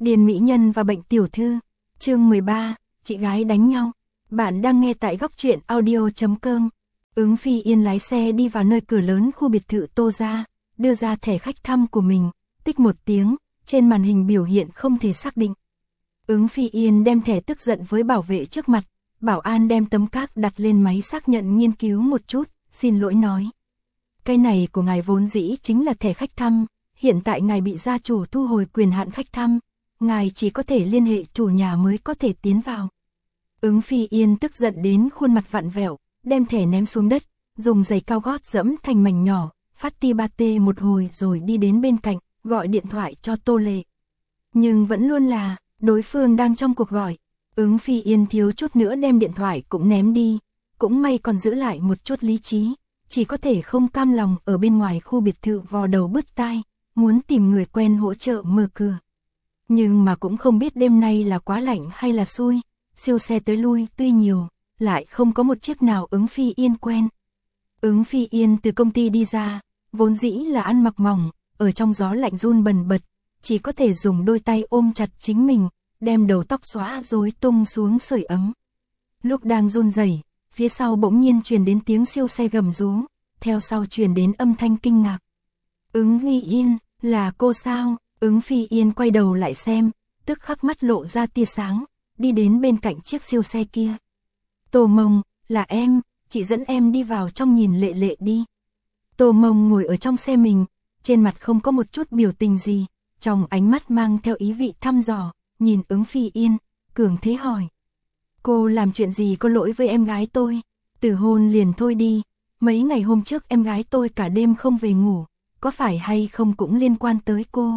Điền mỹ nhân và bệnh tiểu thư. Chương 13, chị gái đánh nhau. Bạn đang nghe tại góc truyện audio.com. Ứng Phi Yên lái xe đi vào nơi cửa lớn khu biệt thự Tô gia, đưa ra thẻ khách thăm của mình, tích một tiếng, trên màn hình biểu hiện không thể xác định. Ứng Phi Yên đem thẻ tức giận với bảo vệ trước mặt, bảo an đem tấm cáp đặt lên máy xác nhận nghiên cứu một chút, xin lỗi nói. Cái này của ngài vốn dĩ chính là thẻ khách thăm, hiện tại ngài bị gia chủ thu hồi quyền hạn khách thăm, ngài chỉ có thể liên hệ chủ nhà mới có thể tiến vào. Ứng Phi Yên tức giận đến khuôn mặt vặn vẹo, đem thẻ ném xuống đất, dùng giày cao gót dẫm thành mảnh nhỏ, phát ti ba tê một hồi rồi đi đến bên cạnh, gọi điện thoại cho Tô Lệ. Nhưng vẫn luôn là, đối phương đang trong cuộc gọi. Ứng Phi Yên thiếu chút nữa đem điện thoại cũng ném đi, cũng may còn giữ lại một chút lý trí, chỉ có thể không cam lòng ở bên ngoài khu biệt thự vò đầu bứt tai, muốn tìm người quen hỗ trợ mở cửa. Nhưng mà cũng không biết đêm nay là quá lạnh hay là xui, siêu xe tới lui tuy nhiều, lại không có một chiếc nào Ứng Phi Yên quen. Ứng Phi Yên từ công ty đi ra, vốn dĩ là ăn mặc mỏng, ở trong gió lạnh run bần bật, chỉ có thể dùng đôi tay ôm chặt chính mình, đem đầu tóc xõa rối tung xuống sưởi ấm. Lúc đang run rẩy, phía sau bỗng nhiên truyền đến tiếng siêu xe gầm rú, theo sau truyền đến âm thanh kinh ngạc. Ứng Phi Yên, là cô sao? Ứng Phi Yên quay đầu lại xem, tức khắc mắt lộ ra tia sáng, đi đến bên cạnh chiếc siêu xe kia. Tô Mông, là em, chị dẫn em đi vào trong nhìn Lệ Lệ đi. Tô Mông ngồi ở trong xe mình, trên mặt không có một chút biểu tình gì, trong ánh mắt mang theo ý vị thăm dò, nhìn Ứng Phi Yên, cường thế hỏi. Cô làm chuyện gì có lỗi với em gái tôi? Từ hôn liền thôi đi, mấy ngày hôm trước em gái tôi cả đêm không về ngủ, có phải hay không cũng liên quan tới cô?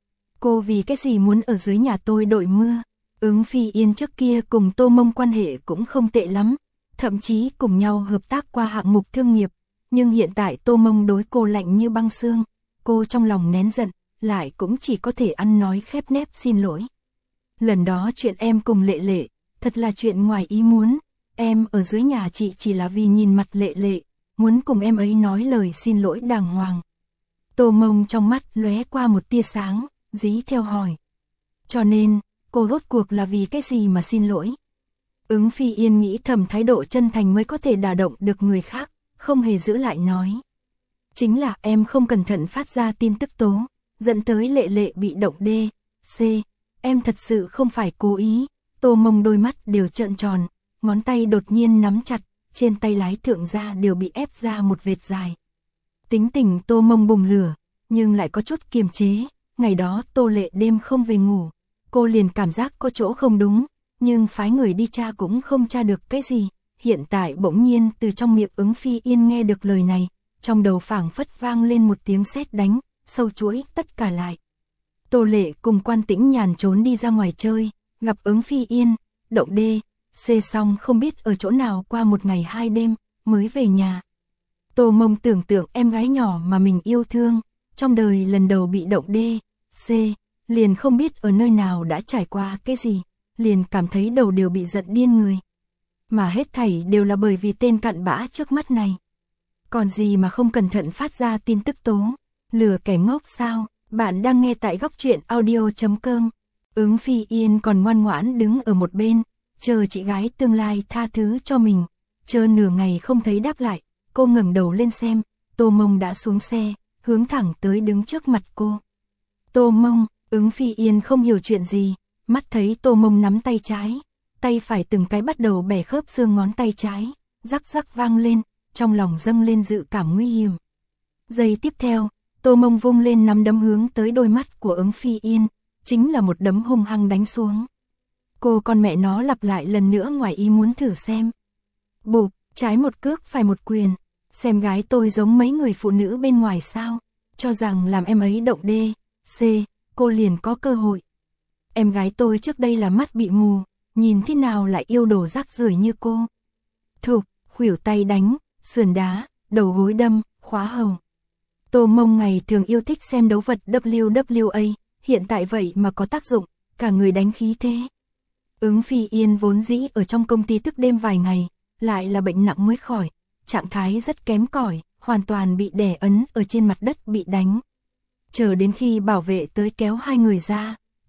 Cô vì cái gì muốn ở dưới nhà tôi đội mưa? Ứng Phi Yên trước kia cùng Tô Mông quan hệ cũng không tệ lắm, thậm chí cùng nhau hợp tác qua hạng mục thương nghiệp, nhưng hiện tại Tô Mông đối cô lạnh như băng xương, cô trong lòng nén giận, lại cũng chỉ có thể ăn nói khép nép xin lỗi. Lần đó chuyện em cùng Lệ Lệ, thật là chuyện ngoài ý muốn, em ở dưới nhà chị chỉ là vì nhìn mặt Lệ Lệ, muốn cùng em ấy nói lời xin lỗi đàng hoàng. Tô Mông trong mắt lóe qua một tia sáng, dí theo hỏi. Cho nên, cô rốt cuộc là vì cái gì mà xin lỗi? Ứng Phi Yên nghĩ thầm thái độ chân thành mới có thể đả động được người khác, không hề giữ lại nói. Chính là em không cẩn thận phát ra tin tức tố, dẫn tới Lệ Lệ bị động D.C. Em thật sự không phải cố ý. Tô Mông đôi mắt đều trợn tròn, ngón tay đột nhiên nắm chặt, trên tay lái thượng ra đều bị ép ra một vệt dài. Tính tình Tô Mông bùng lửa, nhưng lại có chút kiềm chế. Ngày đó Tô Lệ đêm không về ngủ, cô liền cảm giác có chỗ không đúng, nhưng phái người đi tra cũng không tra được cái gì. Hiện tại bỗng nhiên từ trong miệng Ứng Phi Yên nghe được lời này, trong đầu phảng phất vang lên một tiếng sét đánh, sâu chuỗi tất cả lại. Tô Lệ cùng Quan Tĩnh Nhàn trốn đi ra ngoài chơi, gặp Ứng Phi Yên, động D.C. xong không biết ở chỗ nào qua một ngày hai đêm, mới về nhà. Tô Mông tưởng tượng em gái nhỏ mà mình yêu thương, trong đời lần đầu bị động D.C. liền không biết ở nơi nào đã trải qua cái gì, liền cảm thấy đầu đều bị giận điên người. Mà hết thảy đều là bởi vì tên cặn bã trước mắt này. Còn gì mà không cẩn thận phát ra tin tức tố, lừa kẻ ngốc sao? Bạn đang nghe tại góc truyện audio.com. Ứng Phi Yên còn ngoan ngoãn đứng ở một bên, chờ chị gái tương lai tha thứ cho mình. Chờ nửa ngày không thấy đáp lại, cô ngẩng đầu lên xem, Tô Mông đã xuống xe, hướng thẳng tới đứng trước mặt cô. Tô Mông, Ứng Phi Yên không hiểu chuyện gì, mắt thấy Tô Mông nắm tay trái, tay phải từng cái bắt đầu bẻ khớp xương ngón tay trái, rắc rắc vang lên, trong lòng dâng lên dự cảm nguy hiểm. Giây tiếp theo, Tô Mông vung lên nắm đấm hướng tới đôi mắt của Ứng Phi Yên, chính là một đấm hung hăng đánh xuống. Cô con mẹ nó lặp lại lần nữa ngoài ý muốn thử xem. Bụp, trái một cước phải một quyền, xem gái tôi giống mấy người phụ nữ bên ngoài sao, cho rằng làm em ấy động D.C. cô liền có cơ hội. Em gái tôi trước đây là mắt bị mù, nhìn thế nào lại yêu đồ rác rưởi như cô. Thục, khuỷu tay đánh, sườn đá, đầu gối đâm, khóa hồng. Tô Mông ngày thường yêu thích xem đấu vật WWE, hiện tại vậy mà có tác dụng, cả người đánh khí thế. Ứng Phi Yên vốn dĩ ở trong công ty thức đêm vài ngày, lại là bệnh nặng mới khỏi, trạng thái rất kém cỏi, hoàn toàn bị đè ấn ở trên mặt đất bị đánh. Chờ đến khi bảo vệ tới kéo hai người ra,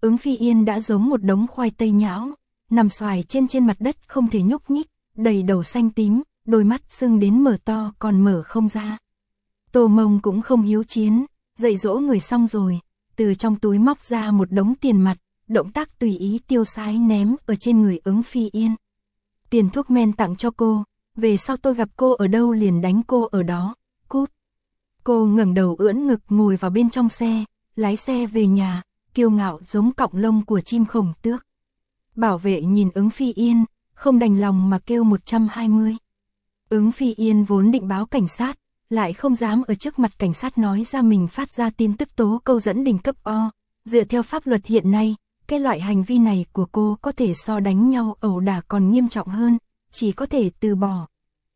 Ứng Phi Yên đã giống một đống khoai tây nhão, nằm xoài trên mặt đất không thể nhúc nhích, đầy đầu xanh tím, đôi mắt sưng đến mở to còn mở không ra. Tô Mông cũng không hiếu chiến, dạy dỗ người xong rồi, từ trong túi móc ra một đống tiền mặt, động tác tùy ý tiêu sái ném ở trên người Ứng Phi Yên. Tiền thuốc men tặng cho cô, về sau tôi gặp cô ở đâu liền đánh cô ở đó, cút. Cô ngẩng đầu ưỡn ngực ngồi vào bên trong xe, lái xe về nhà, kiêu ngạo giống cọng lông của chim khổng tước. Bảo vệ nhìn Ứng Phi Yên, không đành lòng mà kêu 120. Ứng Phi Yên vốn định báo cảnh sát, lại không dám ở trước mặt cảnh sát nói ra mình phát ra tin tức tố câu dẫn đỉnh cấp O. Dựa theo pháp luật hiện nay, cái loại hành vi này của cô có thể so đánh nhau ẩu đả còn nghiêm trọng hơn, chỉ có thể từ bỏ.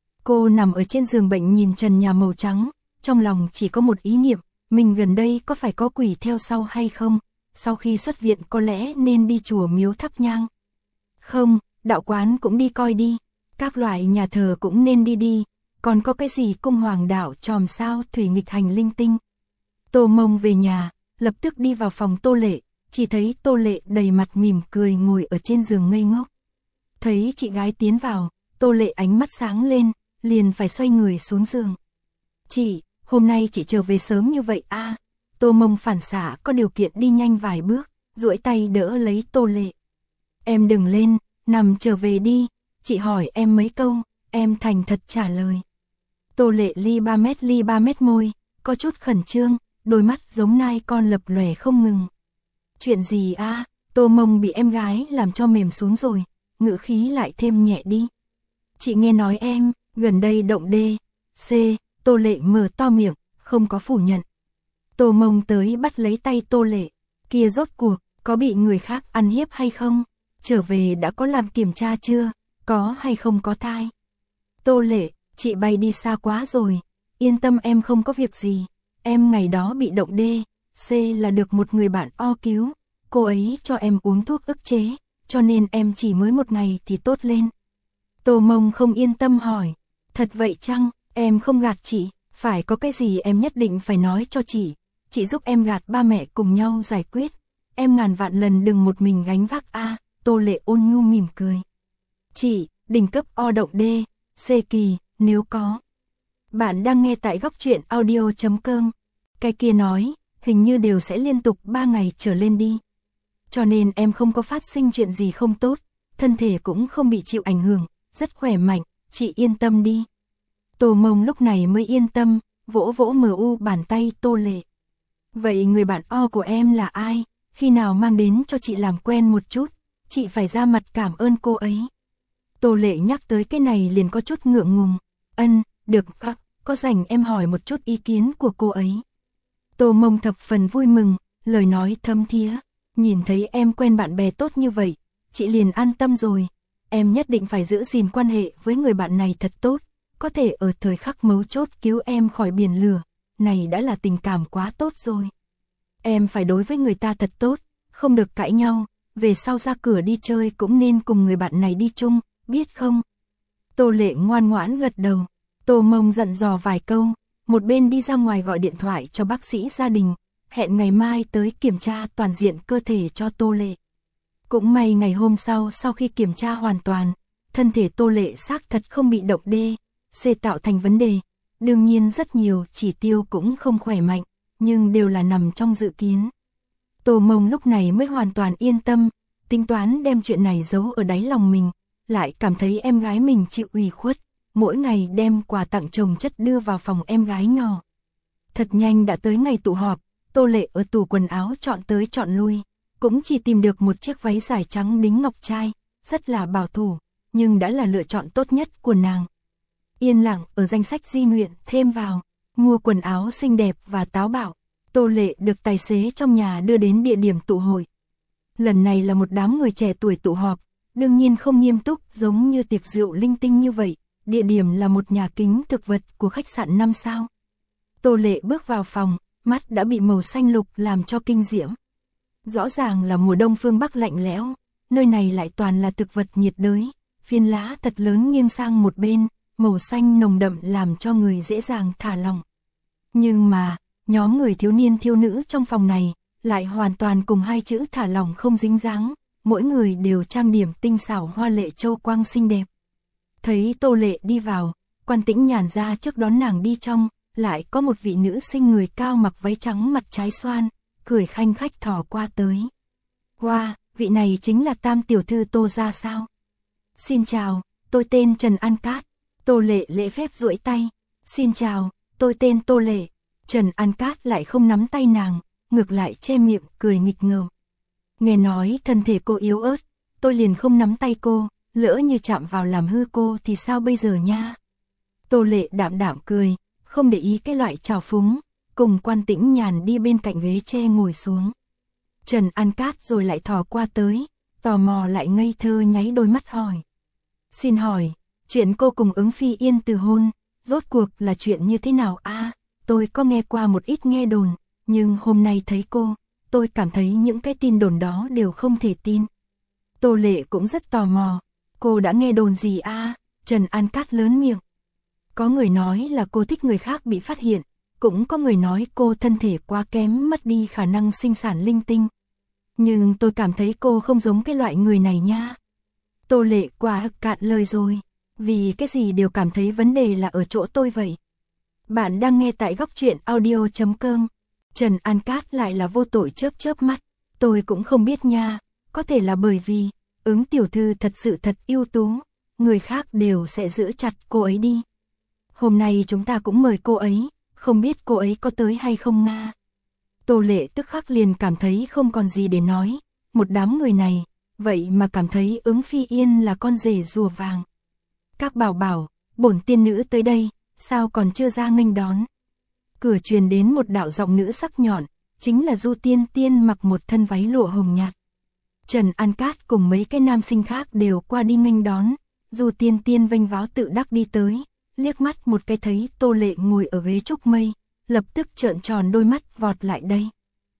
Cô nằm ở trên giường bệnh nhìn trần nhà màu trắng, trong lòng chỉ có một ý niệm, mình gần đây có phải có quỷ theo sau hay không, sau khi xuất viện có lẽ nên đi chùa miếu thắp nhang. Không, đạo quán cũng đi coi đi, các loại nhà thờ cũng nên đi, còn có cái gì cung hoàng đạo chòm sao thủy nghịch hành linh tinh. Tô Mông về nhà, lập tức đi vào phòng Tô Lệ, chỉ thấy Tô Lệ đầy mặt mỉm cười ngồi ở trên giường ngây ngốc. Thấy chị gái tiến vào, Tô Lệ ánh mắt sáng lên, liền phải xoay người xuống giường. Chị, hôm nay chị trở về sớm như vậy à? Tô Mông phản xạ có điều kiện đi nhanh vài bước, duỗi tay đỡ lấy Tô Lệ. Em đừng lên, nằm trở về đi, chị hỏi em mấy câu, em thành thật trả lời. Tô Lệ ly 3 mét môi, có chút khẩn trương, đôi mắt giống nai con lập lòe không ngừng. Chuyện gì à? Tô Mông bị em gái làm cho mềm xuống rồi, ngữ khí lại thêm nhẹ đi. Chị nghe nói em, gần đây động đê, C, Tô Lệ mở to miệng, không có phủ nhận. Tô Mông tới bắt lấy tay Tô Lệ, kia rốt cuộc, có bị người khác ăn hiếp hay không? Trở về đã có làm kiểm tra chưa? Có hay không có thai? Tô Lệ, chị bay đi xa quá rồi, yên tâm em không có việc gì. Em ngày đó bị động đê, C là được một người bạn O cứu, cô ấy cho em uống thuốc ức chế, cho nên em chỉ mới một ngày thì tốt lên. Tô Mông không yên tâm hỏi, thật vậy chăng, em không gạt chị, phải có cái gì em nhất định phải nói cho chị giúp em gạt ba mẹ cùng nhau giải quyết, em ngàn vạn lần đừng một mình gánh vác a. Tô Lệ ôn nhu mỉm cười. Chị, đỉnh cấp O động D, C kỳ, nếu có. Bạn đang nghe tại góc truyện audio.com. Cái kia nói, hình như đều sẽ liên tục 3 ngày trở lên đi. Cho nên em không có phát sinh chuyện gì không tốt, thân thể cũng không bị chịu ảnh hưởng, rất khỏe mạnh, chị yên tâm đi. Tô Mông lúc này mới yên tâm, vỗ vỗ MU bàn tay Tô Lệ. Vậy người bạn O của em là ai? Khi nào mang đến cho chị làm quen một chút, chị phải ra mặt cảm ơn cô ấy. Tô Lệ nhắc tới cái này liền có chút ngượng ngùng. Được, có rảnh em hỏi một chút ý kiến của cô ấy. Tô Mông thập phần vui mừng, lời nói thâm thía. Nhìn thấy em quen bạn bè tốt như vậy, chị liền an tâm rồi. Em nhất định phải giữ gìn quan hệ với người bạn này thật tốt, có thể ở thời khắc mấu chốt cứu em khỏi biển lửa, này đã là tình cảm quá tốt rồi. Em phải đối với người ta thật tốt, không được cãi nhau, về sau ra cửa đi chơi cũng nên cùng người bạn này đi chung, biết không? Tô Lệ ngoan ngoãn gật đầu. Tô Mông dặn dò vài câu, một bên đi ra ngoài gọi điện thoại cho bác sĩ gia đình, hẹn ngày mai tới kiểm tra toàn diện cơ thể cho Tô Lệ. Cũng may ngày hôm sau khi kiểm tra hoàn toàn, thân thể Tô Lệ xác thật không bị động D, C tạo thành vấn đề. Đương nhiên rất nhiều chỉ tiêu cũng không khỏe mạnh, nhưng đều là nằm trong dự kiến. Tô Mông lúc này mới hoàn toàn yên tâm, tính toán đem chuyện này giấu ở đáy lòng mình, lại cảm thấy em gái mình chịu ủy khuất, mỗi ngày đem quà tặng chồng chất đưa vào phòng em gái nhỏ. Thật nhanh đã tới ngày tụ họp, Tô Lệ ở tủ quần áo chọn tới chọn lui, cũng chỉ tìm được một chiếc váy dài trắng đính ngọc trai, rất là bảo thủ, nhưng đã là lựa chọn tốt nhất của nàng. Yên lặng ở danh sách di nguyện thêm vào, mua quần áo xinh đẹp và táo bạo, Tô Lệ được tài xế trong nhà đưa đến địa điểm tụ hội. Lần này là một đám người trẻ tuổi tụ họp, đương nhiên không nghiêm túc giống như tiệc rượu linh tinh như vậy, địa điểm là một nhà kính thực vật của khách sạn 5 sao. Tô Lệ bước vào phòng, mắt đã bị màu xanh lục làm cho kinh diễm. Rõ ràng là mùa đông phương Bắc lạnh lẽo, nơi này lại toàn là thực vật nhiệt đới, phiến lá thật lớn nghiêng sang một bên, màu xanh nồng đậm làm cho người dễ dàng thả lỏng. Nhưng mà, nhóm người thiếu niên thiếu nữ trong phòng này, lại hoàn toàn cùng hai chữ thả lỏng không dính dáng, mỗi người đều trang điểm tinh xảo hoa lệ châu quang xinh đẹp. Thấy Tô Lệ đi vào, Quan Tĩnh Nhàn ra trước đón nàng đi trong, lại có một vị nữ sinh người cao mặc váy trắng mặt trái xoan, cười khanh khách thò qua tới. Wow, vị này chính là Tam tiểu thư Tô gia sao? Xin chào, tôi tên Trần An Cát. Tô Lệ lễ phép duỗi tay. Xin chào, tôi tên Tô Lệ. Trần An Cát lại không nắm tay nàng, ngược lại che miệng cười nghịch ngợm. Nghe nói thân thể cô yếu ớt, tôi liền không nắm tay cô, lỡ như chạm vào làm hư cô thì sao bây giờ nha? Tô Lệ đạm đạm cười, không để ý cái loại trào phúng, cùng Quan Tĩnh Nhàn đi bên cạnh ghế tre ngồi xuống. Trần An Cát rồi lại thò qua tới, tò mò lại ngây thơ nháy đôi mắt hỏi. Xin hỏi, chuyện cô cùng Ứng Phi Yên từ hôn, rốt cuộc là chuyện như thế nào a? Tôi có nghe qua một ít nghe đồn, nhưng hôm nay thấy cô, tôi cảm thấy những cái tin đồn đó đều không thể tin. Tô Lệ cũng rất tò mò, cô đã nghe đồn gì a? Trần An Cát lớn miệng. Có người nói là cô thích người khác bị phát hiện, cũng có người nói cô thân thể quá kém mất đi khả năng sinh sản linh tinh. Nhưng tôi cảm thấy cô không giống cái loại người này nha. Tô Lệ quá cạn lời rồi, vì cái gì đều cảm thấy vấn đề là ở chỗ tôi vậy. Bạn đang nghe tại góc truyện audio.com. Trần An Cát lại là vô tội chớp chớp mắt, tôi cũng không biết nha, có thể là bởi vì Ứng tiểu thư thật sự thật ưu tú, người khác đều sẽ giữ chặt cô ấy đi. Hôm nay chúng ta cũng mời cô ấy, không biết cô ấy có tới hay không nga. Tô Lệ tức khắc liền cảm thấy không còn gì để nói, một đám người này, vậy mà cảm thấy Ứng Phi Yên là con rể rùa vàng. Các bảo bảo, bổn tiên nữ tới đây, sao còn chưa ra nghênh đón. Cửa truyền đến một đạo giọng nữ sắc nhọn, chính là Du Tiên Tiên mặc một thân váy lụa hồng nhạt. Trần An Cát cùng mấy cái nam sinh khác đều qua đi nghênh đón, Du Tiên Tiên vênh váo tự đắc đi tới, liếc mắt một cái thấy Tô Lệ ngồi ở ghế trúc mây, lập tức trợn tròn đôi mắt vọt lại đây.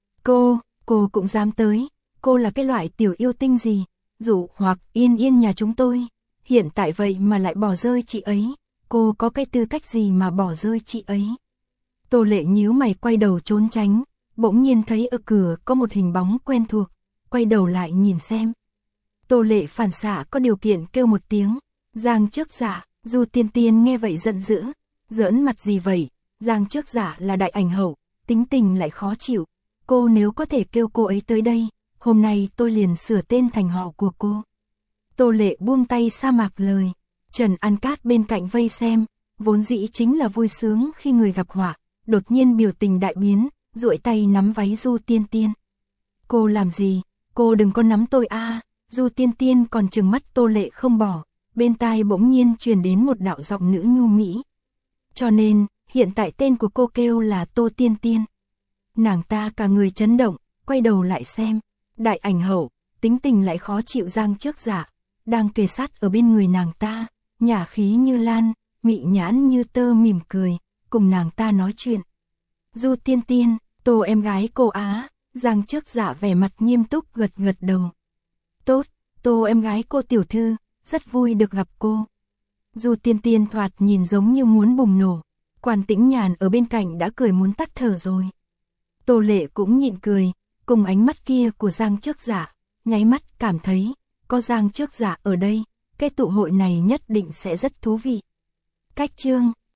Cô cũng dám tới, cô là cái loại tiểu yêu tinh gì, dụ hoặc Yên Yên nhà chúng tôi, hiện tại vậy mà lại bỏ rơi chị ấy, cô có cái tư cách gì mà bỏ rơi chị ấy. Tô Lệ nhíu mày quay đầu trốn tránh, bỗng nhiên thấy ở cửa có một hình bóng quen thuộc, quay đầu lại nhìn xem. Tô Lệ phản xạ có điều kiện kêu một tiếng, Giang Trước Giả. Du Tiên Tiên nghe vậy giận dữ, giỡn mặt gì vậy, Giang Trước Giả là đại ảnh hậu, tính tình lại khó chịu, cô nếu có thể kêu cô ấy tới đây, hôm nay tôi liền sửa tên thành họ của cô. Tô Lệ buông tay sa mạc lời, Trần An Cát bên cạnh vây xem, vốn dĩ chính là vui sướng khi người gặp họa, đột nhiên biểu tình đại biến, duỗi tay nắm váy Du Tiên Tiên. Cô làm gì, cô đừng có nắm tôi a. Du Tiên Tiên còn trừng mắt Tô Lệ không bỏ. Bên tai bỗng nhiên truyền đến một đạo giọng nữ nhu mỹ. Cho nên, hiện tại tên của cô kêu là Tô Tiên Tiên. Nàng ta cả người chấn động, quay đầu lại xem. Đại ảnh hậu, tính tình lại khó chịu Giang Trước Giả, đang kề sát ở bên người nàng ta, nhả khí như lan, mị nhãn như tơ mỉm cười, cùng nàng ta nói chuyện. Du Tiên Tiên, Tô em gái cô á, Giang Trước Giả vẻ mặt nghiêm túc gật gật đầu. Tốt, Tô em gái cô tiểu thư. Rất vui được gặp cô. Du Tiên Tiên thoạt nhìn giống như muốn bùng nổ. Quan Tĩnh Nhàn ở bên cạnh đã cười muốn tắt thở rồi. Tô Lệ cũng nhịn cười, cùng ánh mắt kia của Giang Trước Giả, nháy mắt cảm thấy, có Giang Trước Giả ở đây, cái tụ hội này nhất định sẽ rất thú vị. Cách chương